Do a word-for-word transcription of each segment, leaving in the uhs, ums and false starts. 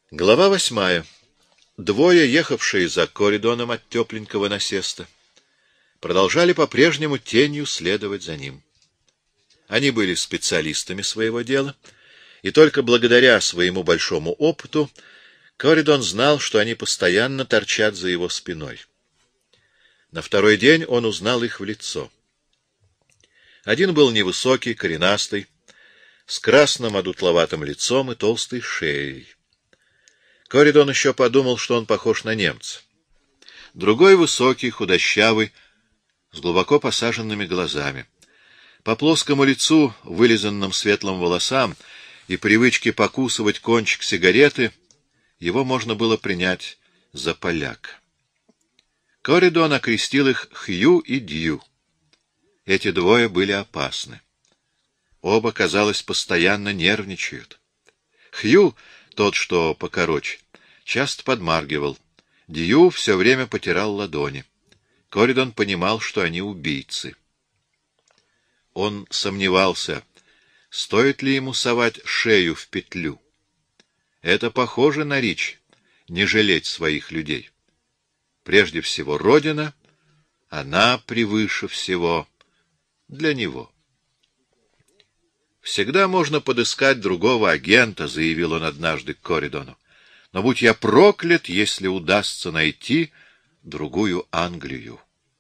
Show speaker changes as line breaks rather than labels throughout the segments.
Глава восьмая. Двое, ехавшие за Коридоном от тепленького насеста, продолжали по-прежнему тенью следовать за ним. Они были специалистами своего дела, и только благодаря своему большому опыту Коридон знал, что они постоянно торчат за его спиной. На второй день он узнал их в лицо. Один был невысокий, коренастый, с красным одутловатым лицом и толстой шеей. Коридон еще подумал, что он похож на немца. Другой высокий, худощавый, с глубоко посаженными глазами. По плоскому лицу, вылизанным светлым волосам и привычке покусывать кончик сигареты, его можно было принять за поляка. Коридон окрестил их Хью и Дью. Эти двое были опасны. Оба, казалось, постоянно нервничают. Хью, тот, что покороче, часто подмаргивал. Дью все время потирал ладони. Коридон понимал, что они убийцы. Он сомневался, стоит ли ему совать шею в петлю. Это похоже на Ричи — не жалеть своих людей. Прежде всего, Родина, она превыше всего для него. «Всегда можно подыскать другого агента», — заявил он однажды к Коридону. «Но будь я проклят, если удастся найти другую Англию».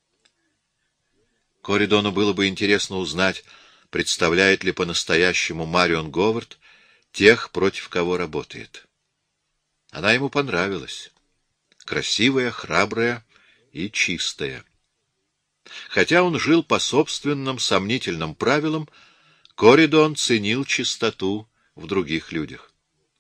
Коридону было бы интересно узнать, представляет ли по-настоящему Марион Говард тех, против кого работает. Она ему понравилась. Красивая, храбрая и чистая. Хотя он жил по собственным сомнительным правилам, Коридон ценил чистоту в других людях.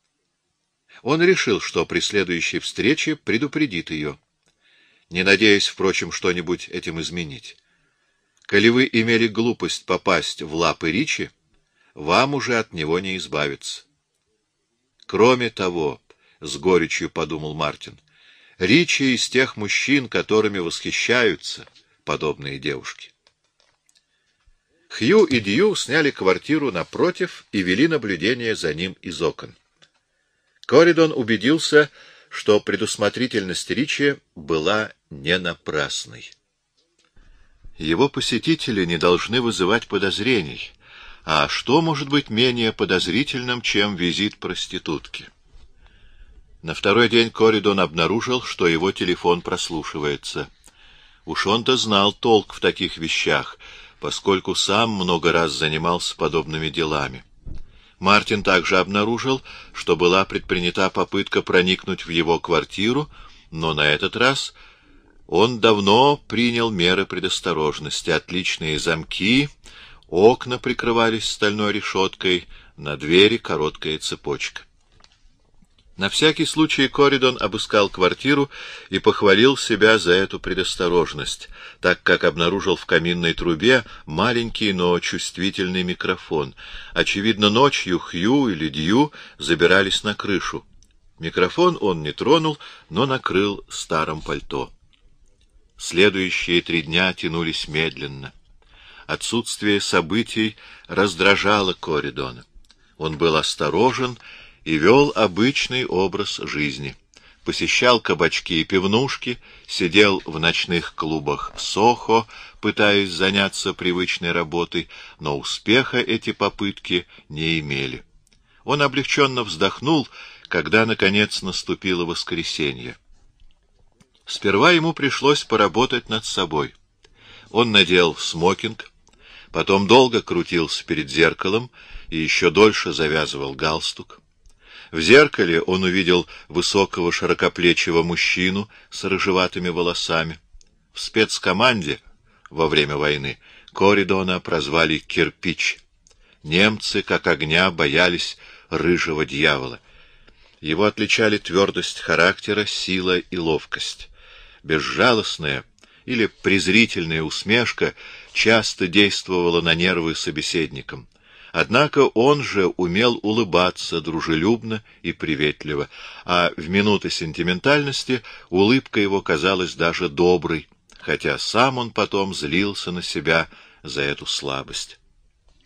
Он решил, что при следующей встрече предупредит ее, не надеясь, впрочем, что-нибудь этим изменить. Коли вы имели глупость попасть в лапы Ричи, вам уже от него не избавиться. Кроме того, — с горечью подумал Мартин, — Ричи из тех мужчин, которыми восхищаются подобные девушки. Хью и Дью сняли квартиру напротив и вели наблюдение за ним из окон. Коридон убедился, что предусмотрительность Ричи была не напрасной. Его посетители не должны вызывать подозрений, а что может быть менее подозрительным, чем визит проститутки? На второй день Коридон обнаружил, что его телефон прослушивается. Уж он-то знал толк в таких вещах, поскольку сам много раз занимался подобными делами. Мартин также обнаружил, что была предпринята попытка проникнуть в его квартиру, но на этот раз он давно принял меры предосторожности. Отличные замки, окна прикрывались стальной решеткой, на двери короткая цепочка. На всякий случай Коридон обыскал квартиру и похвалил себя за эту предосторожность, так как обнаружил в каминной трубе маленький, но чувствительный микрофон. Очевидно, ночью Хью или Дью забирались на крышу. Микрофон он не тронул, но накрыл старым пальто. Следующие три дня тянулись медленно. Отсутствие событий раздражало Коридона. Он был осторожен и вел обычный образ жизни. Посещал кабачки и пивнушки, сидел в ночных клубах Сохо, пытаясь заняться привычной работой, но успеха эти попытки не имели. Он облегченно вздохнул, когда, наконец, наступило воскресенье. Сперва ему пришлось поработать над собой. Он надел смокинг, потом долго крутился перед зеркалом и еще дольше завязывал галстук. В зеркале он увидел высокого широкоплечего мужчину с рыжеватыми волосами. В спецкоманде во время войны Коридона прозвали «Кирпич». Немцы, как огня, боялись рыжего дьявола. Его отличали твердость характера, сила и ловкость. Безжалостная или презрительная усмешка часто действовала на нервы собеседникам. Однако он же умел улыбаться дружелюбно и приветливо, а в минуты сентиментальности улыбка его казалась даже доброй, хотя сам он потом злился на себя за эту слабость.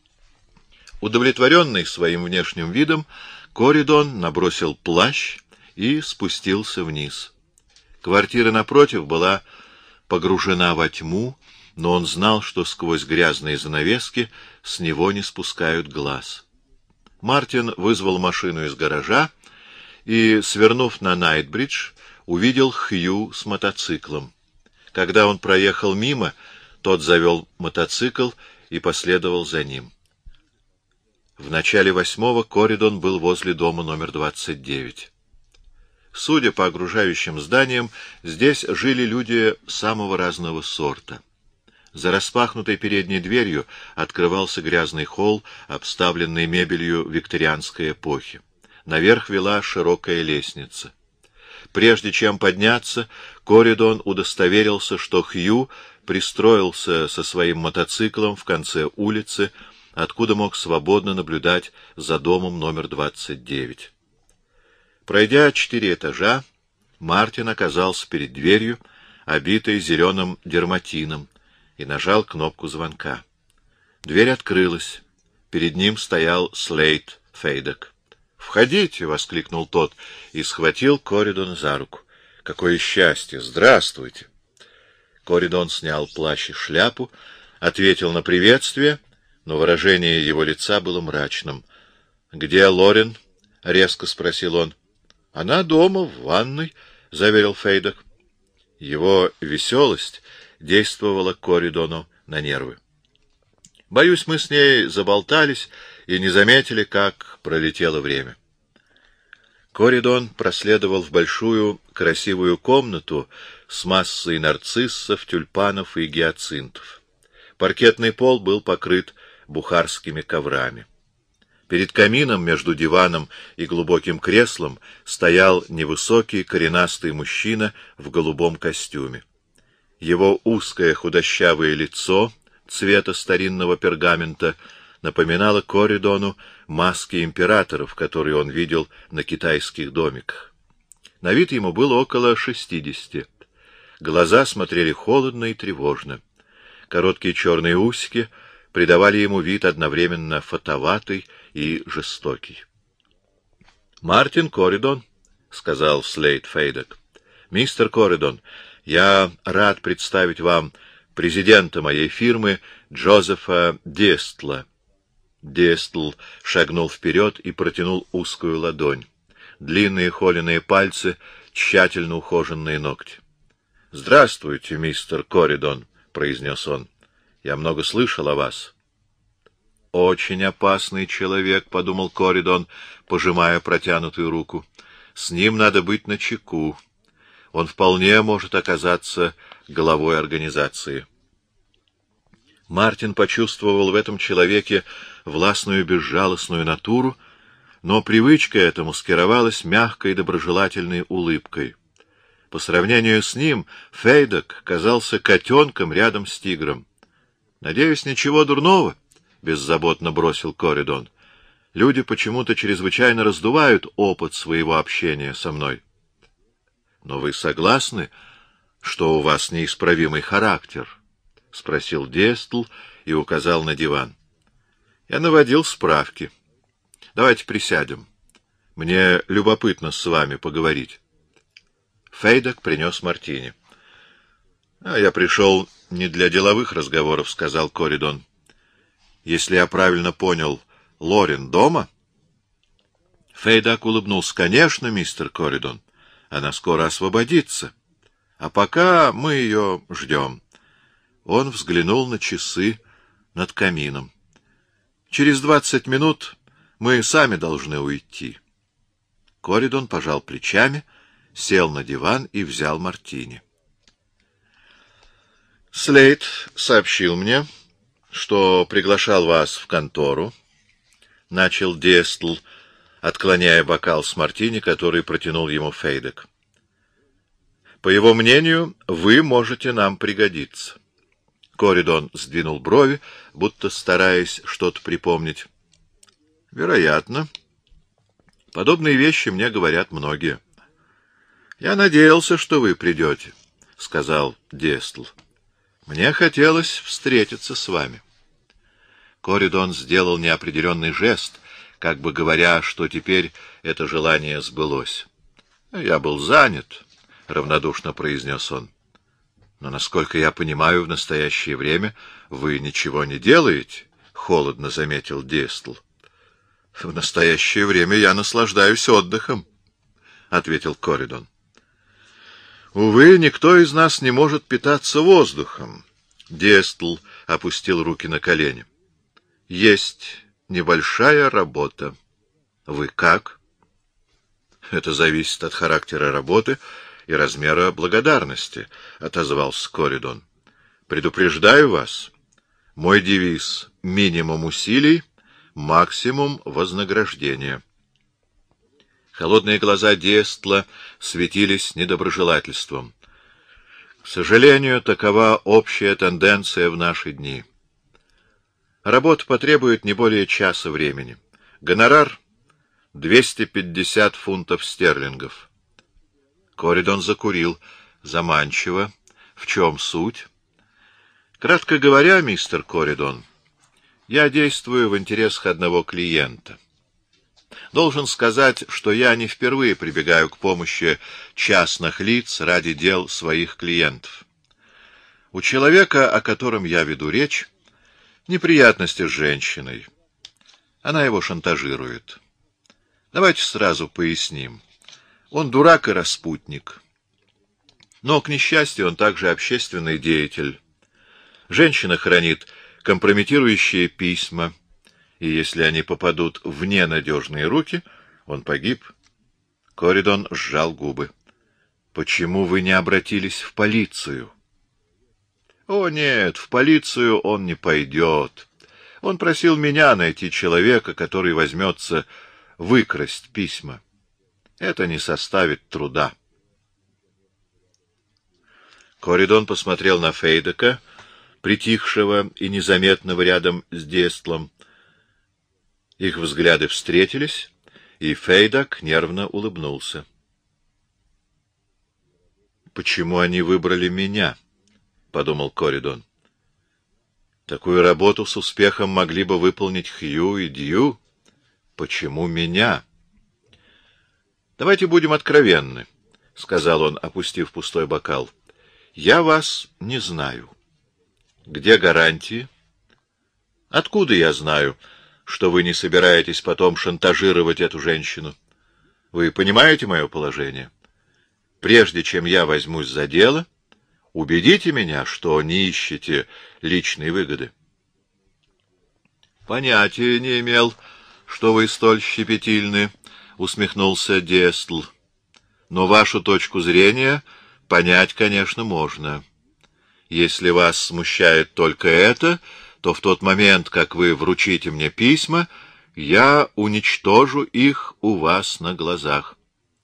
Удовлетворенный своим внешним видом, Коридон набросил плащ и спустился вниз. Квартира напротив была погружена во тьму, но он знал, что сквозь грязные занавески с него не спускают глаз. Мартин вызвал машину из гаража и, свернув на Найтбридж, увидел Хью с мотоциклом. Когда он проехал мимо, тот завел мотоцикл и последовал за ним. В начале восьмого Коридон был возле дома номер двадцать девять. Судя по окружающим зданиям, здесь жили люди самого разного сорта. За распахнутой передней дверью открывался грязный холл, обставленный мебелью викторианской эпохи. Наверх вела широкая лестница. Прежде чем подняться, Коридон удостоверился, что Хью пристроился со своим мотоциклом в конце улицы, откуда мог свободно наблюдать за домом номер двадцать девять. Пройдя четыре этажа, Мартин оказался перед дверью, обитой зеленым дерматином, и нажал кнопку звонка. Дверь открылась. Перед ним стоял Слейд Фейдок. «Входите!» — воскликнул тот и схватил Коридона за руку. «Какое счастье! Здравствуйте!» Коридон снял плащ и шляпу, ответил на приветствие, но выражение его лица было мрачным. «Где Лорен?» — резко спросил он. «Она дома, в ванной», — заверил Фейдок. Его веселость действовала Коридону на нервы. «Боюсь, мы с ней заболтались и не заметили, как пролетело время». Коридон проследовал в большую красивую комнату с массой нарциссов, тюльпанов и гиацинтов. Паркетный пол был покрыт бухарскими коврами. Перед камином между диваном и глубоким креслом стоял невысокий коренастый мужчина в голубом костюме. Его узкое худощавое лицо цвета старинного пергамента напоминало Коридону маски императоров, которые он видел на китайских домиках. На вид ему было около шестидесяти. Глаза смотрели холодно и тревожно. Короткие черные усики придавали ему вид одновременно фатоватый и жестокий. — Мартин Коридон, — сказал Слейд Фейдок. — Мистер Коридон, я рад представить вам президента моей фирмы Джозефа Дестла. Дестл шагнул вперед и протянул узкую ладонь. Длинные холеные пальцы, тщательно ухоженные ногти. — Здравствуйте, мистер Коридон, — произнес он. — Я много слышал о вас. — Очень опасный человек, — подумал Коридон, пожимая протянутую руку. — С ним надо быть начеку. Он вполне может оказаться главой организации. Мартин почувствовал в этом человеке властную безжалостную натуру, но привычка эта маскировалась мягкой доброжелательной улыбкой. По сравнению с ним Фейдок казался котенком рядом с тигром. — Надеюсь, ничего дурного, — беззаботно бросил Коридон. — Люди почему-то чрезвычайно раздувают опыт своего общения со мной. — Но вы согласны, что у вас неисправимый характер? — спросил Дестл и указал на диван. — Я наводил справки. Давайте присядем. Мне любопытно с вами поговорить. Фейдок принес мартини. — А я пришел не для деловых разговоров, — сказал Коридон. — Если я правильно понял, Лорен дома? Фейдок улыбнулся. — Конечно, мистер Коридон. Она скоро освободится. А пока мы ее ждем. Он взглянул на часы над камином. Через двадцать минут мы сами должны уйти. Коридон пожал плечами, сел на диван и взял мартини. Слейд сообщил мне, что приглашал вас в контору, — начал Дестл, отклоняя бокал с мартини, который протянул ему Фейдок. По его мнению, вы можете нам пригодиться. Коридон сдвинул брови, будто стараясь что-то припомнить. — Вероятно. Подобные вещи мне говорят многие. — Я надеялся, что вы придете, — сказал Дестл. — Мне хотелось встретиться с вами. Коридон сделал неопределенный жест, как бы говоря, что теперь это желание сбылось. — Я был занят, — равнодушно произнес он. Но, насколько я понимаю, в настоящее время вы ничего не делаете, — холодно заметил Дестл. — В настоящее время я наслаждаюсь отдыхом, — ответил Коридон. — Увы, никто из нас не может питаться воздухом. Дестл опустил руки на колени. — Есть небольшая работа. Вы как? — Это зависит от характера работы и размера благодарности, — отозвался Коридон. — Предупреждаю вас, мой девиз — минимум усилий, максимум вознаграждения. Холодные глаза Дестла светились недоброжелательством. К сожалению, такова общая тенденция в наши дни. Работа потребует не более часа времени. Гонорар — двести пятьдесят фунтов стерлингов. Коридон закурил заманчиво. В чем суть? Кратко говоря, мистер Коридон, я действую в интересах одного клиента. Должен сказать, что я не впервые прибегаю к помощи частных лиц ради дел своих клиентов. У человека, о котором я веду речь, неприятности с женщиной. Она его шантажирует. Давайте сразу поясним. Он дурак и распутник. Но, к несчастью, он также общественный деятель. Женщина хранит компрометирующие письма, и если они попадут в ненадежные руки, он погиб. Коридон сжал губы. — Почему вы не обратились в полицию? — О, нет, в полицию он не пойдет. Он просил меня найти человека, который возьмется выкрасть письма. Это не составит труда. Коридон посмотрел на Фейдека, притихшего и незаметного рядом с Дестлом. Их взгляды встретились, и Фейдек нервно улыбнулся. «Почему они выбрали меня?» — подумал Коридон. «Такую работу с успехом могли бы выполнить Хью и Дью. Почему меня?» «Давайте будем откровенны», — сказал он, опустив пустой бокал. «Я вас не знаю. Где гарантии? Откуда я знаю, что вы не собираетесь потом шантажировать эту женщину? Вы понимаете мое положение? Прежде чем я возьмусь за дело, убедите меня, что не ищете личной выгоды». «Понятия не имел, что вы столь щепетильны», — усмехнулся Дестл. «Но вашу точку зрения понять, конечно, можно. Если вас смущает только это, то в тот момент, как вы вручите мне письма, я уничтожу их у вас на глазах».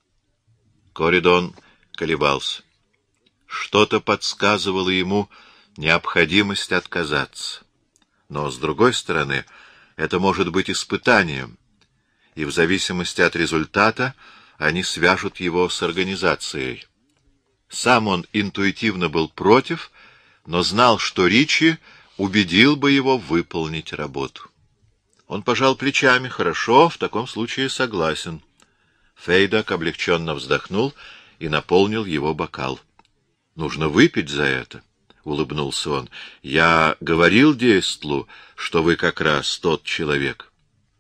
Коридон колебался. Что-то подсказывало ему необходимость отказаться. Но, с другой стороны, это может быть испытанием, и в зависимости от результата они свяжут его с организацией. Сам он интуитивно был против, но знал, что Ричи убедил бы его выполнить работу. Он пожал плечами. «Хорошо, в таком случае согласен». Фейдек облегченно вздохнул и наполнил его бокал. «Нужно выпить за это», — улыбнулся он. «Я говорил Дестлу, что вы как раз тот человек».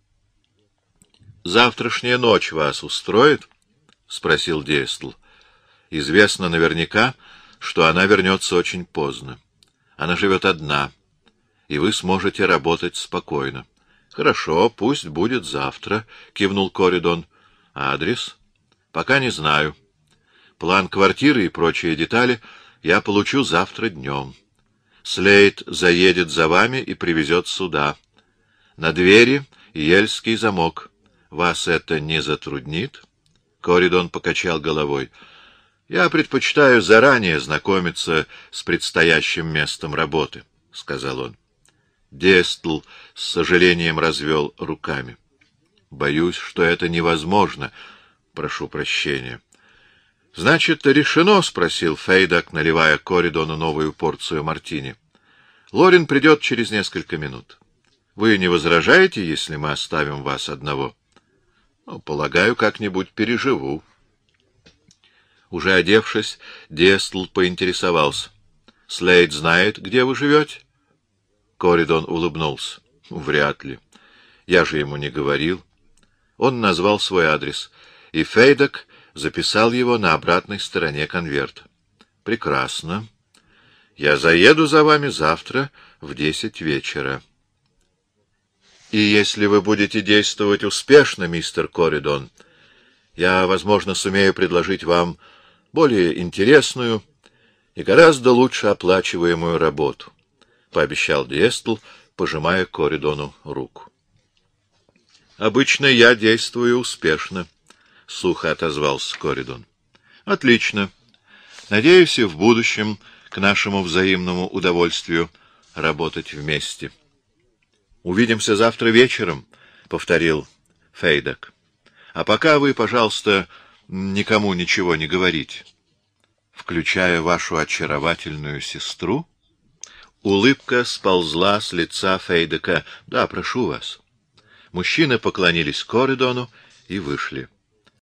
«Завтрашняя ночь вас устроит?» — спросил Дестл. «Известно наверняка, что она вернется очень поздно. Она живет одна, и вы сможете работать спокойно». «Хорошо, пусть будет завтра», — кивнул Коридон. «Адрес?» «Пока не знаю. План квартиры и прочие детали я получу завтра днем. Слейд заедет за вами и привезет сюда. На двери ельский замок. Вас это не затруднит?» Коридон покачал головой. «Я предпочитаю заранее знакомиться с предстоящим местом работы», — сказал он. Дестл с сожалением развел руками. «Боюсь, что это невозможно. Прошу прощения». «Значит, решено?» — спросил Фейдек, наливая Коридону новую порцию мартини. «Лорин придет через несколько минут. Вы не возражаете, если мы оставим вас одного?» «Ну, полагаю, как-нибудь переживу». Уже одевшись, Дестл поинтересовался. — Слейд знает, где вы живете? Коридон улыбнулся. — Вряд ли. Я же ему не говорил. Он назвал свой адрес, и Фейдек записал его на обратной стороне конверта. — Прекрасно. Я заеду за вами завтра в десять вечера. И если вы будете действовать успешно, мистер Коридон, я, возможно, сумею предложить вам более интересную и гораздо лучше оплачиваемую работу, — пообещал Дестл, пожимая Коридону руку. — Обычно я действую успешно, — сухо отозвался Коридон. — Отлично. Надеюсь, и в будущем к нашему взаимному удовольствию работать вместе. — Увидимся завтра вечером, — повторил Фейдек. — А пока вы, пожалуйста, никому ничего не говорите. Включая вашу очаровательную сестру? Улыбка сползла с лица Фейдека. — Да, прошу вас. Мужчины поклонились Коридону и вышли.